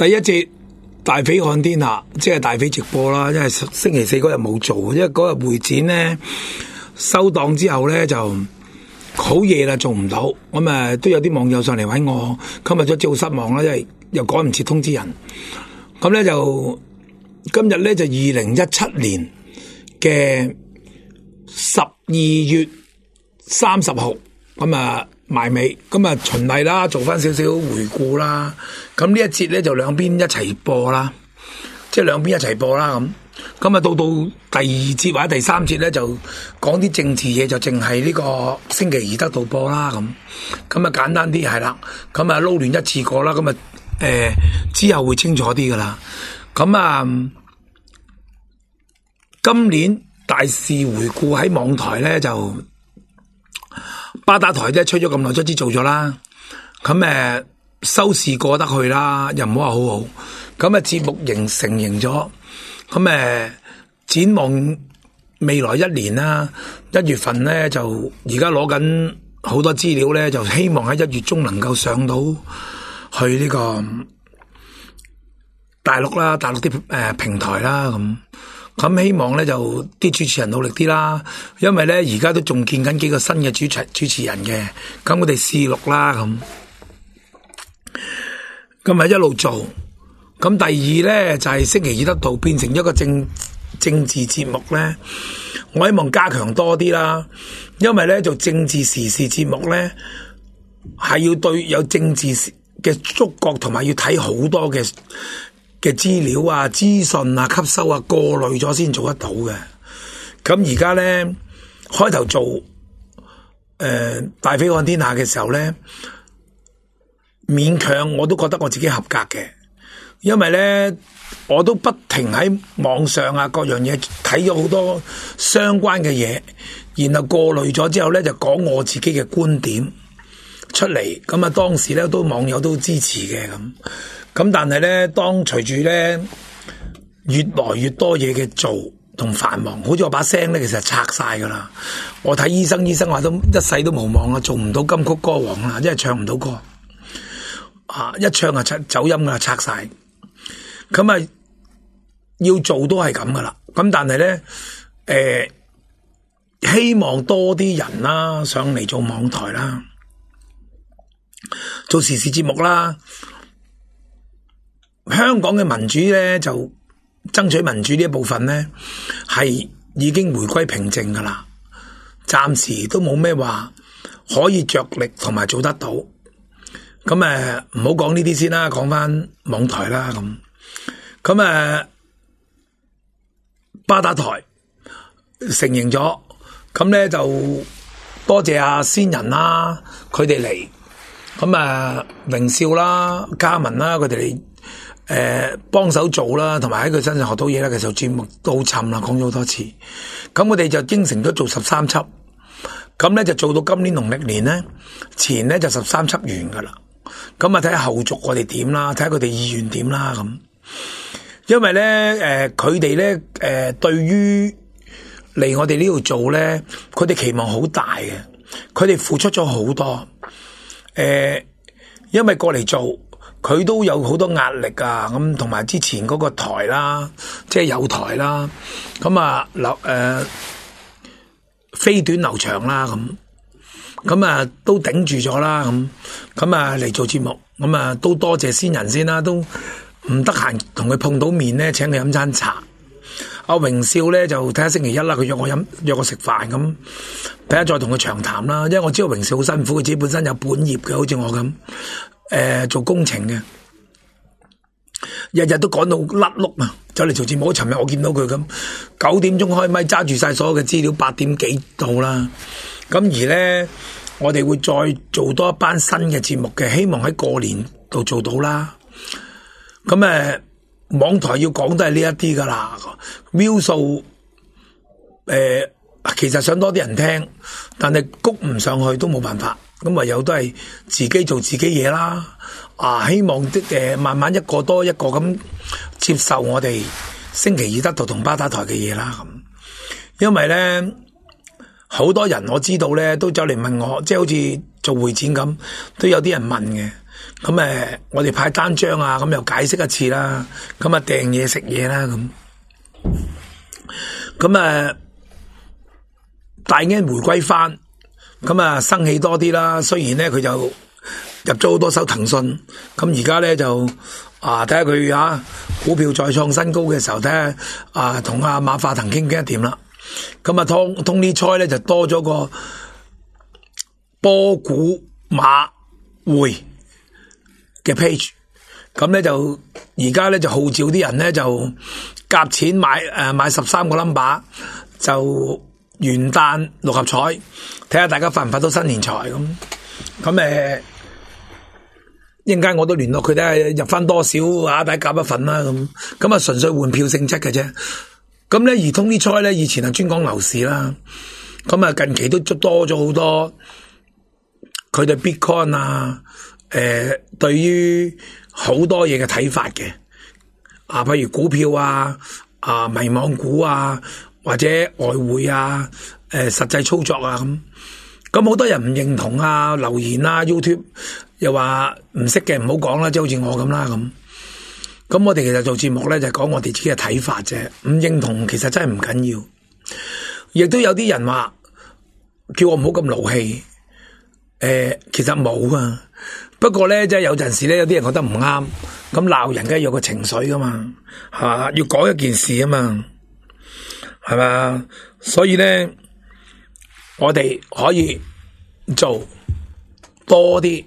第一節大匪看天下，即係大匪直播啦，因為星期四嗰日冇做，因為嗰日會展咧收檔之後咧就好夜啦，做唔到。咁都有啲網友上嚟搵我，今日咗真係好失望啦，因為又趕唔切通知人。咁咧就今日咧就2017年嘅12月30號，咁埋尾，咁循例啦，做翻少少回顧啦。咁呢一節咧就兩邊一齊播啦，即係兩邊一齊播啦。咁到第二節或者第三節咧就講啲政治嘢，就淨係呢個星期二得到播啦。咁簡單啲係啦，咁撈亂一次過啦。咁之後會清楚啲噶啦。咁今年大事回顧喺網台咧就巴打台啫，吹咗咁耐，卒之做咗啦。咁收視過得去啦，又唔好話好好。咁節目成型咗。咁展望未來一年啦，1月份咧就而家攞緊好多資料咧，就希望喺1月中能夠上到去呢個大陸啦，大陸啲平台啦咁希望咧就啲主持人努力啲啦，因為咧而家都仲見緊幾個新嘅主持人嘅，咁我哋試錄啦咁咪一路做。咁第二咧就係星期二得到變成一個政治節目咧，我希望加強多啲啦，因為咧做政治時事節目咧係要對有政治嘅觸覺，同埋要睇好多嘅資料啊、資訊啊、吸收啊、過濾咗先做得到嘅。咁而家咧開頭做大匪看天下嘅時候咧，勉強我都覺得我自己合格嘅，因為咧我都不停喺網上啊各樣嘢睇咗好多相關嘅嘢，然後過濾咗之後咧就講我自己嘅觀點出嚟。咁當時咧都網友都支持嘅咁但係咧當隨住咧越來越多嘢嘅做同繁忙，好似我把聲咧其實拆晒噶啦。我睇醫生話都一世都無望啦，做唔到金曲歌王啦，因為唱唔到歌一唱就走音噶啦，拆晒。咁要做都係咁噶啦。咁但係咧希望多啲人啦上嚟做網台啦，做時事節目啦。香港嘅民主咧就爭取民主呢一部分咧係已經回歸平靜噶啦，暫時都冇咩話可以着力同埋做得到。咁唔好講呢啲先啦，講翻網台啦咁巴打台承認咗，咁咧就多謝阿先人啦，佢哋嚟，咁榮少啦、嘉文啦，佢哋嚟幫手做啦，同埋喺佢身上學到嘢啦。其實節目都好沉啦，講咗好多次。咁我哋就應承咗做13輯，咁咧就做到今年農曆年咧前咧就13輯完噶啦。咁睇下後續我哋點啦，睇下佢哋意願點啦咁。因為咧佢哋咧對於嚟我哋呢度做咧，佢哋期望好大嘅，佢哋付出咗好多。因為過嚟做，佢都有好多壓力啊，咁同埋之前嗰個台啦，即係有台啦，咁飛短流長啦，咁都頂住咗啦，咁嚟做節目，咁都多謝先人先啦，都唔得閒同佢碰到面咧，請佢飲餐茶。阿榮少咧就睇下星期一啦，佢約我食飯咁，睇下再同佢長談啦。因為我知道榮少好辛苦，佢自己本身有本業嘅，好似我咁，做工程嘅，日日都趕到甩碌啊，走嚟做節目。尋日我見到佢咁9點鐘開咪，揸住晒所有嘅資料，8點幾到啦。咁而咧，我哋會再做多一班新嘅節目嘅，希望喺過年度做到啦。咁網台要講都係呢一啲噶啦，view 數其實想多啲人聽，但係谷唔上去都冇辦法，咁唯有都係自己做自己嘢啦。希望慢慢一個多一個咁接受我哋星期二得到同巴打台嘅嘢啦咁。因為咧好多人我知道咧都走嚟問我，即係好似做會展咁，都有啲人問嘅。 咁我哋派單張啊，咁又解釋一次啦，咁訂嘢食嘢啦，咁大英回歸翻，咁生氣多啲啦。雖然咧佢就入咗好多手騰訊，咁而家咧就睇下佢股票再創新高嘅時候，睇下同阿馬化騰傾一掂啦。咁Tony Choi咧就多咗個波股馬匯嘅 page， 咁咧就而家咧就號召啲人咧就夾錢買13個 number， 就元旦六合彩，睇下大家發唔發到新年財咁一陣間我都聯絡佢睇下入翻多少大家夾一份啦咁純粹換票性質嘅啫。咁咧而Tony Choi咧以前係專講樓市啦，咁近期都多咗好多佢對 Bitcoin 對於好多嘢嘅睇法嘅譬如股票迷惘股或者外匯實際操作咁好多人唔認同留言YouTube 又話唔識嘅唔好講啦，即係好似我咁啦咁我哋其實做節目咧就係講我哋自己嘅睇法啫，唔認同其實真係唔緊要。亦都有啲人話叫我唔好咁勞氣，其實冇啊。不過咧即係有陣時咧有啲人覺得唔啱，咁鬧人梗係有個情緒噶嘛，係嘛，要講一件事啊嘛，係嘛，所以咧我哋可以做多啲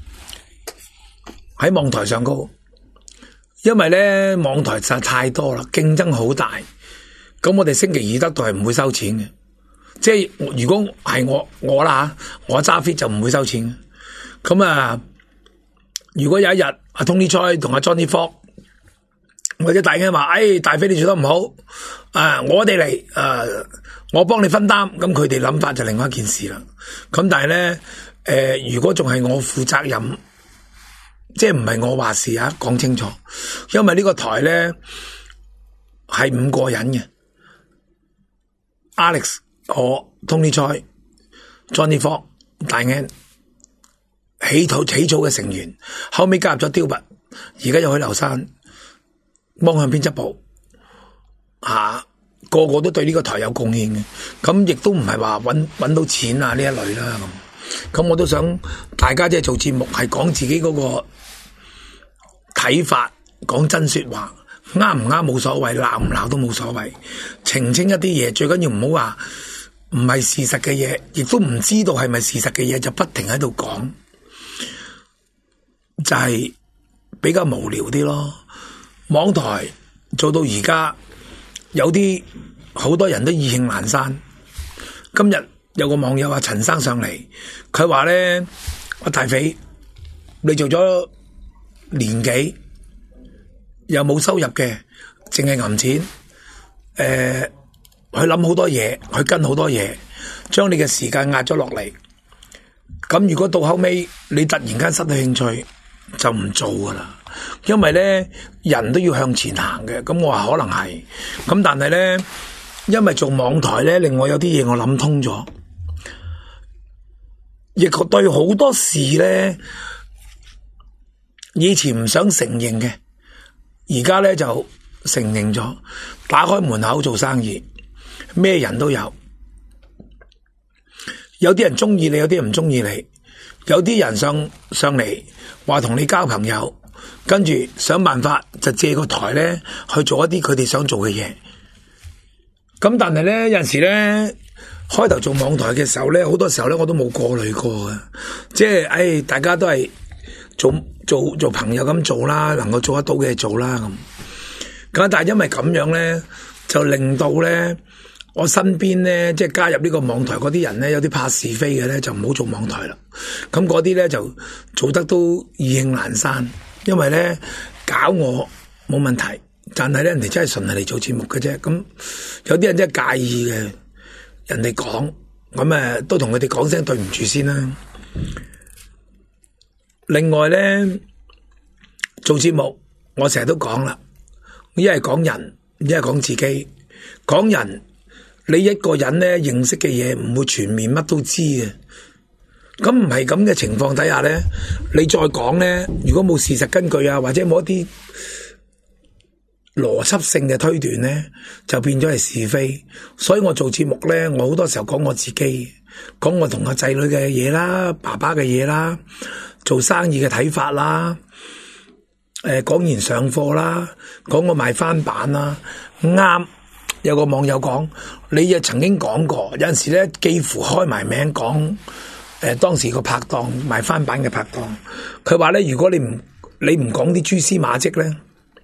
喺網台上高。因為咧網台實在太多啦，競爭好大，咁我哋星期二得到係唔會收錢嘅，即係如果係我啦我揸 fit 就唔會收錢。咁如果有一日阿 Tony Choi 同阿 Johnny Fox 或者大家話大飛你做得唔好，我哋嚟我幫你分擔，咁佢哋諗法就另外一件事啦。咁但係咧如果仲係我負責任，即係唔係我話事講清楚，因為呢個台咧係5個人嘅 ，Alex 我 Tony Choi Johnny Fox 大 N 起草嘅成員，後尾加入咗 Dilbert， 而家又去流山幫向編輯部個個都對呢個台有貢獻嘅，咁亦都唔係話搵到錢呢一類啦咁我都想大家即係做節目係講自己嗰個睇法，講真說話，啱唔啱冇所謂，鬧唔鬧都冇所謂，澄清一啲嘢，最緊要唔好話唔係事實嘅嘢，亦都唔知道係咪事實嘅嘢就不停喺度講，就係比較無聊啲咯。網台做到而家有啲好多人都意興闌珊。今日有個網友陳生上嚟，佢話咧阿大肥你做咗年幾又冇收入嘅，淨係揞錢，去諗好多嘢，去跟好多嘢，將你嘅時間壓咗落嚟。咁如果到後尾你突然間失去興趣，就唔做噶啦。因為咧人都要向前行嘅。咁我話可能係，咁但係咧因為做網台咧，令我有啲嘢我諗通咗，亦對好多事咧。以前唔想承認嘅，而家咧就承認咗。打開門口做生意，咩人都有。有啲人中意你，有啲人唔中意你。有啲人上嚟話同你交朋友，跟住想辦法就借個台咧去做一啲佢哋想做嘅嘢。咁但係咧有陣時咧開頭做網台嘅時候咧，好多時候咧我都冇過濾過嘅，即係大家都係做朋友咁做啦，能夠做得到嘅做啦咁。但係因為咁樣咧，就令到咧我身邊咧即係加入呢個網台嗰啲人咧，有啲怕是非嘅咧就唔好做網台啦。咁嗰啲咧就做得都意興闌珊，因為咧搞我冇問題，但係咧人哋真係純係嚟做節目嘅啫。咁有啲人真係介意嘅，人哋講咁都同佢哋講聲對唔住先啦。另外咧做節目我成日都講啦，一係講人，一係講自己。講人，你一個人咧認識嘅嘢唔會全面乜都知嘅， 咁唔係咁嘅情況底下咧，你再講咧，如果冇事實根據啊，或者冇一啲邏輯性嘅推斷咧，就變咗係是非。所以我做節目咧，我好多時候講我自己，講我同個仔女嘅嘢啦，爸爸嘅嘢啦，做生意嘅睇法啦，講完上課啦，講我賣翻版啦，啱。有個網友講，你又曾經講過，有陣時咧幾乎開埋名講，當時個拍檔賣翻版嘅拍檔，佢話咧，如果你唔講啲蛛絲馬跡咧，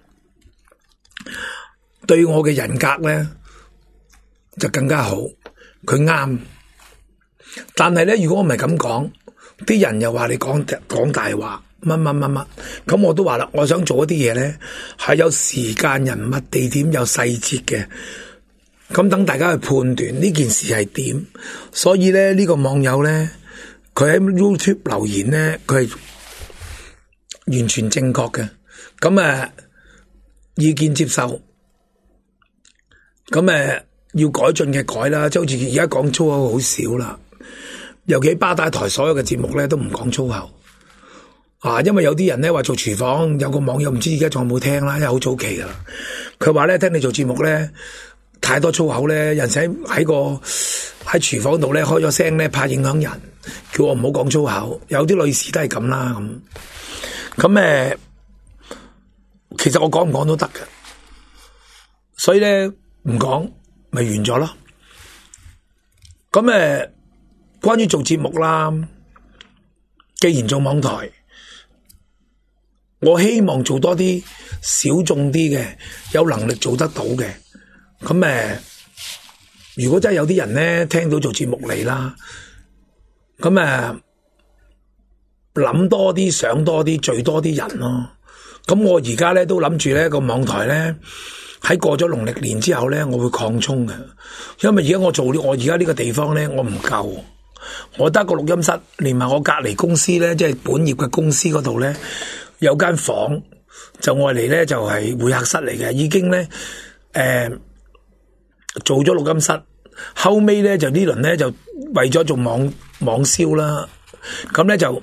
對我嘅人格咧就更加好。佢啱，但係咧，如果我唔係咁講，啲人又話你講大話，乜，咁我都話啦，我想做一啲嘢咧，係有時間、人物、地點、有細節嘅。咁等大家去判斷呢件事係點，所以咧呢個網友咧，佢喺 YouTube 留言咧，佢係完全正確嘅。咁意見接受，咁要改進嘅改啦，即係好似而家講粗口好少啦，尤其巴打台所有嘅節目咧都唔講粗口啊，因為有啲人咧話做廚房，有個網友唔知而家仲有冇聽啦，因為好早期噶啦，佢話咧聽你做節目咧。太多粗口咧，人喺廚房度咧開咗聲咧，怕影響人，叫我唔好講粗口。有啲女士都係咁啦，咁其實我講唔講都得嘅，所以咧唔講咪完咗咯。咁關於做節目啦，既然做網台，我希望做多啲小眾啲嘅，有能力做得到嘅。咁如果真係有啲人咧聽到做節目嚟啦，咁諗多啲，想多啲，聚多啲人咯。咁我而家咧都諗住咧個網台咧喺過咗農曆年之後咧，我會擴充嘅。因為而家我而家呢個地方咧，我唔夠，我得個錄音室，連埋我隔離公司咧，即係本業嘅公司嗰度咧，有間房就愛嚟咧就係會客室嚟嘅，已經咧做咗錄音室，後尾咧就呢輪咧就為咗做網銷啦，咁咧就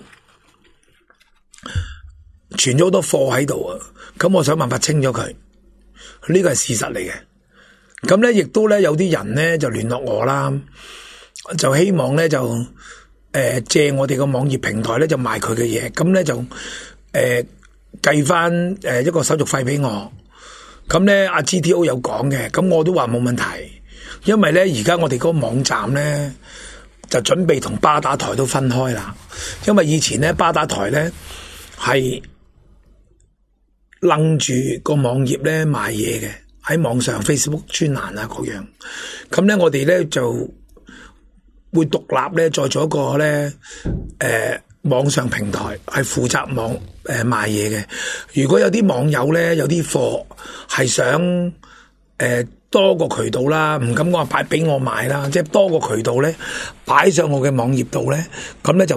存咗好多貨喺度啊，咁我想辦法清咗佢，呢個係事實嚟嘅。咁咧亦都咧有啲人咧就聯絡我啦，就希望咧就借我哋個網頁平台咧就賣佢嘅嘢，咁咧就計翻一個手續費俾我。咁咧阿 GTO 有講嘅，咁我都話冇問題，因為咧而家我哋嗰個網站咧就準備同巴打台都分開啦，因為以前咧巴打台咧係楞住個網頁咧賣嘢嘅，喺網上 Facebook 專欄啊嗰樣，咁咧我哋咧就會獨立咧再做一個咧網上平台係負責賣嘢嘅。如果有啲網友咧有啲貨係想多個渠道啦，唔敢講話擺俾我買啦，即係多個渠道咧擺上我嘅網頁度咧，咁咧就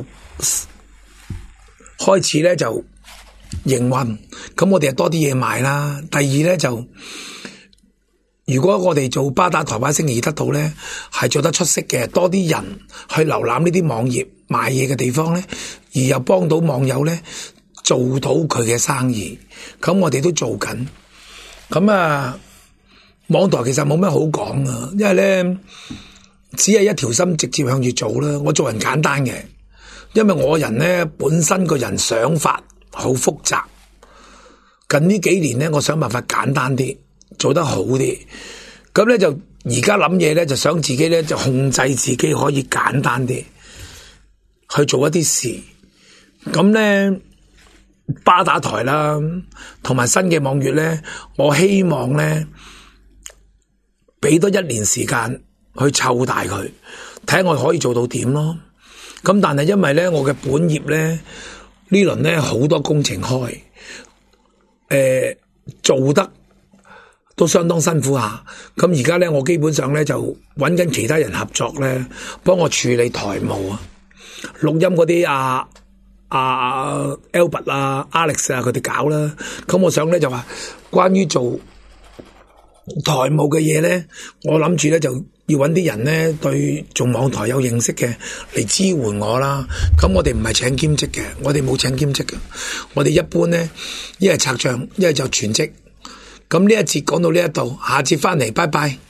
開始咧就營運，咁我哋就多啲嘢賣啦。第二咧就如果我哋做巴打台灣星期二得到咧係做得出色嘅，多啲人去瀏覽呢啲網頁買嘢嘅地方咧，而又幫到網友咧做到佢嘅生意，咁我哋都做緊。咁網台其實冇咩好講啊，因為咧只係一條心直接向住做啦。我做人簡單嘅，因為我人咧本身個人想法好複雜，近呢幾年咧我想辦法簡單啲，做得好啲，咁咧就而家諗嘢咧就想自己咧就控制自己可以簡單啲去做一啲事。咁咧巴打台啦同埋新嘅網頁咧，我希望咧俾多1年時間去湊大佢，睇下我可以做到點咯。咁但係因為咧我嘅本業咧呢輪咧好多工程開，做得都相當辛苦下。咁而家咧我基本上咧就揾緊其他人合作咧，幫我處理台務啊，錄音嗰啲Albert Alex 佢哋搞啦。咁我想咧就話關於做台務嘅嘢咧，我諗住咧就要揾啲人咧對做網台有認識嘅嚟支援我啦。咁我哋唔係請兼職嘅，我哋冇請兼職嘅，我哋一般咧一係拆賬，一係就全職。咁呢一節講到呢一度，下節翻嚟，拜拜。